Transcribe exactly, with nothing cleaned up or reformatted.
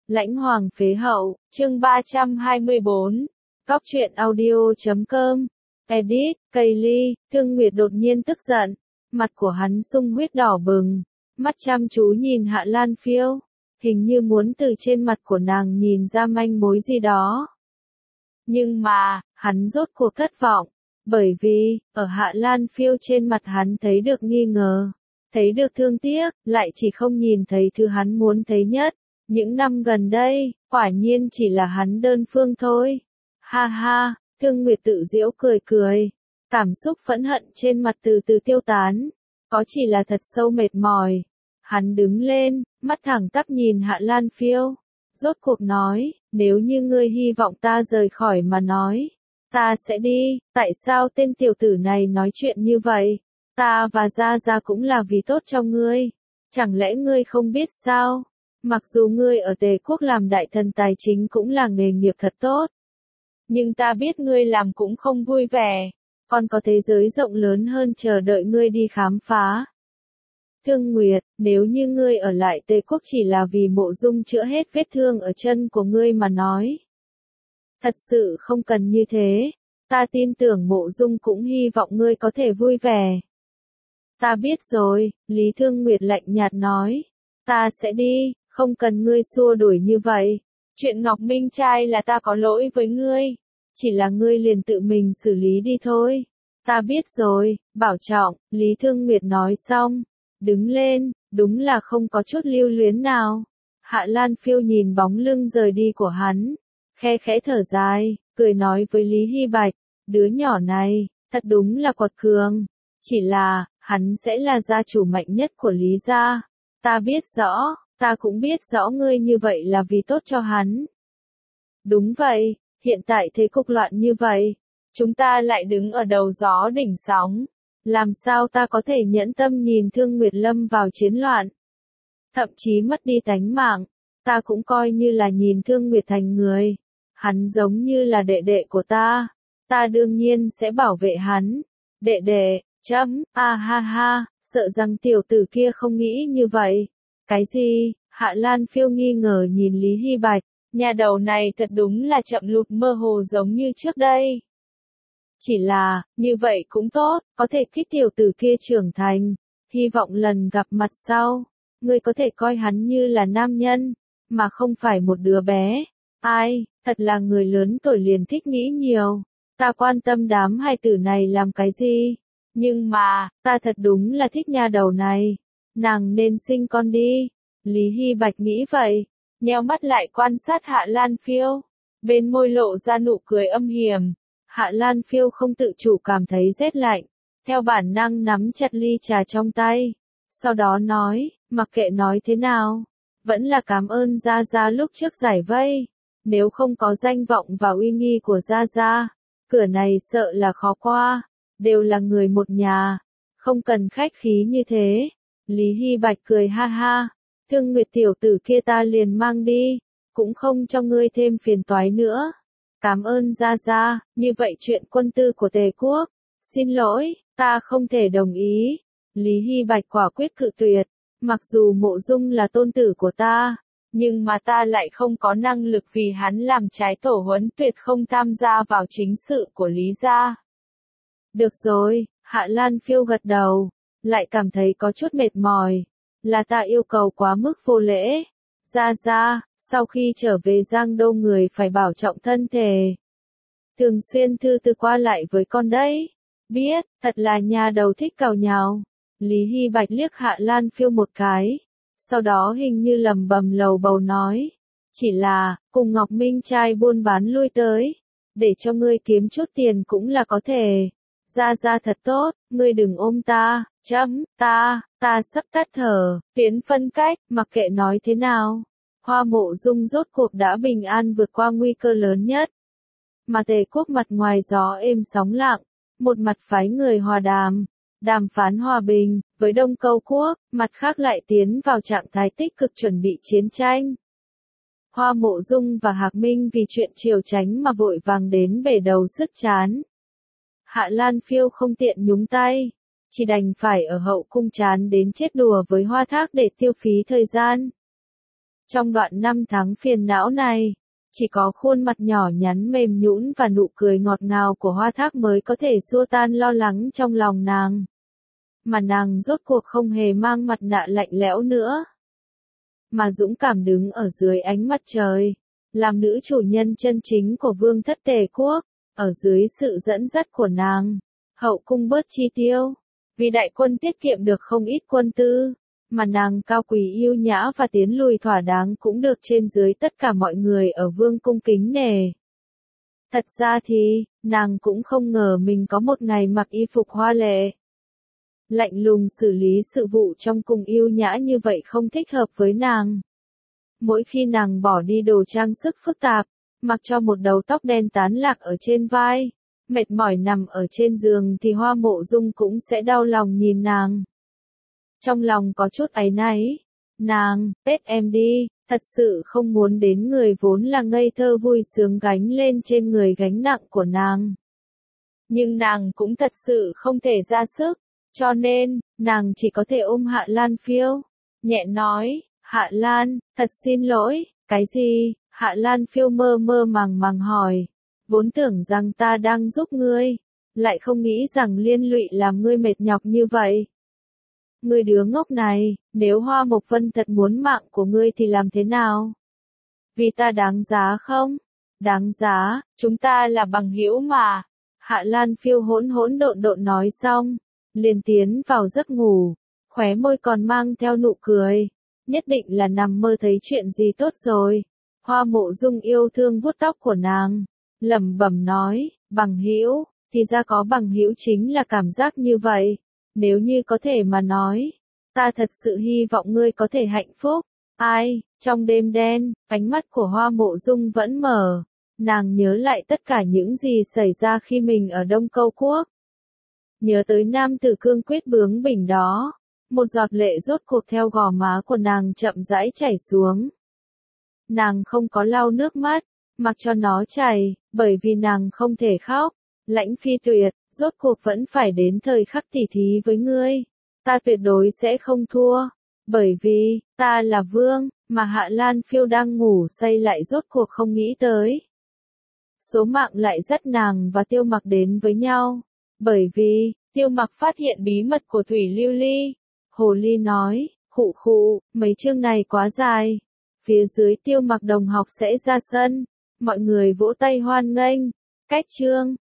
Lãnh Hoàng phế hậu, chương ba trăm hai mươi bốn. Cóc truyện audio chấm com. Edit, Kaylee, Thương Nguyệt đột nhiên tức giận. Mặt của hắn sung huyết đỏ bừng. Mắt chăm chú nhìn Hạ Lan Phiêu. Hình như muốn từ trên mặt của nàng nhìn ra manh mối gì đó. Nhưng mà, hắn rốt cuộc thất vọng. Bởi vì, ở Hạ Lan Phiêu trên mặt hắn thấy được nghi ngờ. Thấy được thương tiếc, lại chỉ không nhìn thấy thứ hắn muốn thấy nhất. Những năm gần đây, quả nhiên chỉ là hắn đơn phương thôi. Ha ha, Thương Nguyệt tự giễu cười cười. Cảm xúc phẫn hận trên mặt từ từ tiêu tán. Có chỉ là thật sâu mệt mỏi. Hắn đứng lên, mắt thẳng tắp nhìn Hạ Lan Phiêu. Rốt cuộc nói, nếu như ngươi hy vọng ta rời khỏi mà nói. Ta sẽ đi, tại sao tên tiểu tử này nói chuyện như vậy? Ta và Gia Gia cũng là vì tốt cho ngươi. Chẳng lẽ ngươi không biết sao? Mặc dù ngươi ở Tề Quốc làm đại thần tài chính cũng là nghề nghiệp thật tốt. Nhưng ta biết ngươi làm cũng không vui vẻ. Còn có thế giới rộng lớn hơn chờ đợi ngươi đi khám phá. Thương Nguyệt, nếu như ngươi ở lại Tề Quốc chỉ là vì Mộ Dung chữa hết vết thương ở chân của ngươi mà nói. Thật sự không cần như thế. Ta tin tưởng Mộ Dung cũng hy vọng ngươi có thể vui vẻ. Ta biết rồi, Lý Thương Nguyệt lạnh nhạt nói. Ta sẽ đi, không cần ngươi xua đuổi như vậy. Chuyện Ngọc Minh trai là ta có lỗi với ngươi. Chỉ là ngươi liền tự mình xử lý đi thôi. Ta biết rồi, bảo trọng, Lý Thương Nguyệt nói xong. Đứng lên, đúng là không có chút lưu luyến nào. Hạ Lan Phiêu nhìn bóng lưng rời đi của hắn. Khe khẽ thở dài, cười nói với Lý Hy Bạch. Đứa nhỏ này, thật đúng là quật cường. Chỉ là, hắn sẽ là gia chủ mạnh nhất của Lý gia. Ta biết rõ, ta cũng biết rõ ngươi như vậy là vì tốt cho hắn. Đúng vậy, hiện tại thế cục loạn như vậy. Chúng ta lại đứng ở đầu gió đỉnh sóng. Làm sao ta có thể nhẫn tâm nhìn Thương Nguyệt lâm vào chiến loạn. Thậm chí mất đi tánh mạng. Ta cũng coi như là nhìn Thương Nguyệt thành người. Hắn giống như là đệ đệ của ta. Ta đương nhiên sẽ bảo vệ hắn. Đệ đệ, chấm, a ha ha, sợ rằng tiểu tử kia không nghĩ như vậy. Cái gì? Hạ Lan Phiêu nghi ngờ nhìn Lý Hy Bạch. Nhà đầu này thật đúng là chậm lụt mơ hồ giống như trước đây. Chỉ là, như vậy cũng tốt, có thể kích tiểu tử kia trưởng thành. Hy vọng lần gặp mặt sau, ngươi có thể coi hắn như là nam nhân, mà không phải một đứa bé. Ai, thật là người lớn tuổi liền thích nghĩ nhiều. Ta quan tâm đám hài tử này làm cái gì? Nhưng mà, ta thật đúng là thích nha đầu này. Nàng nên sinh con đi. Lý Hy Bạch nghĩ vậy. Nheo mắt lại quan sát Hạ Lan Phiêu. Bên môi lộ ra nụ cười âm hiểm. Hạ Lan Phiêu không tự chủ cảm thấy rét lạnh. Theo bản năng nắm chặt ly trà trong tay. Sau đó nói, mặc kệ nói thế nào. Vẫn là cảm ơn Gia Gia lúc trước giải vây. Nếu không có danh vọng và uy nghi của Gia Gia. Cửa này sợ là khó qua. Đều là người một nhà. Không cần khách khí như thế. Lý Hy Bạch cười ha ha. Thương Nguyệt tiểu tử kia ta liền mang đi. Cũng không cho ngươi thêm phiền toái nữa. Cảm ơn Gia Gia, như vậy chuyện quân tư của Tề Quốc. Xin lỗi, ta không thể đồng ý. Lý Hy Bạch quả quyết cự tuyệt. Mặc dù Mộ Dung là tôn tử của ta. Nhưng mà ta lại không có năng lực vì hắn làm trái tổ huấn tuyệt không tham gia vào chính sự của Lý gia. Được rồi, Hạ Lan Phiêu gật đầu. Lại cảm thấy có chút mệt mỏi. Là ta yêu cầu quá mức vô lễ. Gia Gia, sau khi trở về Giang Đô người phải bảo trọng thân thể. Thường xuyên thư từ qua lại với con đấy. Biết, thật là nhà đầu thích cào nhào. Lý Hy Bạch liếc Hạ Lan Phiêu một cái. Sau đó hình như lầm bầm lầu bầu nói. Chỉ là, cùng Ngọc Minh trai buôn bán lui tới. Để cho ngươi kiếm chút tiền cũng là có thể. Gia Gia thật tốt, ngươi đừng ôm ta, chấm, ta, ta sắp tắt thở, tiến phân cách, mặc kệ nói thế nào. Hoa Mộ Dung rốt cuộc đã bình an vượt qua nguy cơ lớn nhất. Mà Tề Quốc mặt ngoài gió êm sóng lặng, một mặt phái người hòa đàm, đàm phán hòa bình, với Đông Câu Quốc, mặt khác lại tiến vào trạng thái tích cực chuẩn bị chiến tranh. Hoa Mộ Dung và Hạc Minh vì chuyện triều chánh mà vội vàng đến bể đầu sức chán. Hạ Lan Phiêu không tiện nhúng tay, chỉ đành phải ở hậu cung chán đến chết đùa với Hoa Thác để tiêu phí thời gian. Trong đoạn năm tháng phiền não này, chỉ có khuôn mặt nhỏ nhắn mềm nhũn và nụ cười ngọt ngào của Hoa Thác mới có thể xua tan lo lắng trong lòng nàng. Mà nàng rốt cuộc không hề mang mặt nạ lạnh lẽo nữa, mà dũng cảm đứng ở dưới ánh mặt trời, làm nữ chủ nhân chân chính của vương thất Tề quốc, ở dưới sự dẫn dắt của nàng. Hậu cung bớt chi tiêu, vì đại quân tiết kiệm được không ít quân tư, mà nàng cao quý yêu nhã và tiến lùi thỏa đáng cũng được trên dưới tất cả mọi người ở vương cung kính nể. Thật ra thì, nàng cũng không ngờ mình có một ngày mặc y phục hoa lệ, lạnh lùng xử lý sự vụ trong cung yêu nhã như vậy không thích hợp với nàng. Mỗi khi nàng bỏ đi đồ trang sức phức tạp, mặc cho một đầu tóc đen tán lạc ở trên vai, mệt mỏi nằm ở trên giường thì Hoa Mộ Dung cũng sẽ đau lòng nhìn nàng. Trong lòng có chút áy náy, nàng, Tết em đi, thật sự không muốn đến người vốn là ngây thơ vui sướng gánh lên trên người gánh nặng của nàng. Nhưng nàng cũng thật sự không thể ra sức, cho nên, nàng chỉ có thể ôm Hạ Lan Phiêu, nhẹ nói, Hạ Lan, thật xin lỗi, cái gì? Hạ Lan Phiêu mơ mơ màng màng hỏi, vốn tưởng rằng ta đang giúp ngươi, lại không nghĩ rằng liên lụy làm ngươi mệt nhọc như vậy. Ngươi đứa ngốc này, nếu Hoa Mộc Vân thật muốn mạng của ngươi thì làm thế nào? Vì ta đáng giá không? Đáng giá, chúng ta là bằng hữu mà. Hạ Lan Phiêu hỗn hỗn độn độn nói xong, liền tiến vào giấc ngủ, khóe môi còn mang theo nụ cười, nhất định là nằm mơ thấy chuyện gì tốt rồi. Hoa Mộ Dung yêu thương vuốt tóc của nàng, lẩm bẩm nói, bằng hữu, thì ra có bằng hữu chính là cảm giác như vậy. Nếu như có thể mà nói, ta thật sự hy vọng ngươi có thể hạnh phúc. Ai, trong đêm đen, ánh mắt của Hoa Mộ Dung vẫn mở, nàng nhớ lại tất cả những gì xảy ra khi mình ở Đông Câu Quốc. Nhớ tới nam tử cương quyết bướng bỉnh đó, một giọt lệ rốt cuộc theo gò má của nàng chậm rãi chảy xuống. Nàng không có lau nước mắt, mặc cho nó chảy, bởi vì nàng không thể khóc. Lãnh Phi Tuyệt, rốt cuộc vẫn phải đến thời khắc tỉ thí với ngươi. Ta tuyệt đối sẽ không thua, bởi vì, ta là vương, mà Hạ Lan Phiêu đang ngủ say lại rốt cuộc không nghĩ tới. Số mạng lại dắt nàng và Tiêu Mặc đến với nhau, bởi vì, Tiêu Mặc phát hiện bí mật của Thủy Lưu Ly. Hồ Ly nói, khụ khụ, mấy chương này quá dài. Phía dưới Tiêu Mặc đồng học sẽ ra sân, mọi người vỗ tay hoan nghênh. Cách chương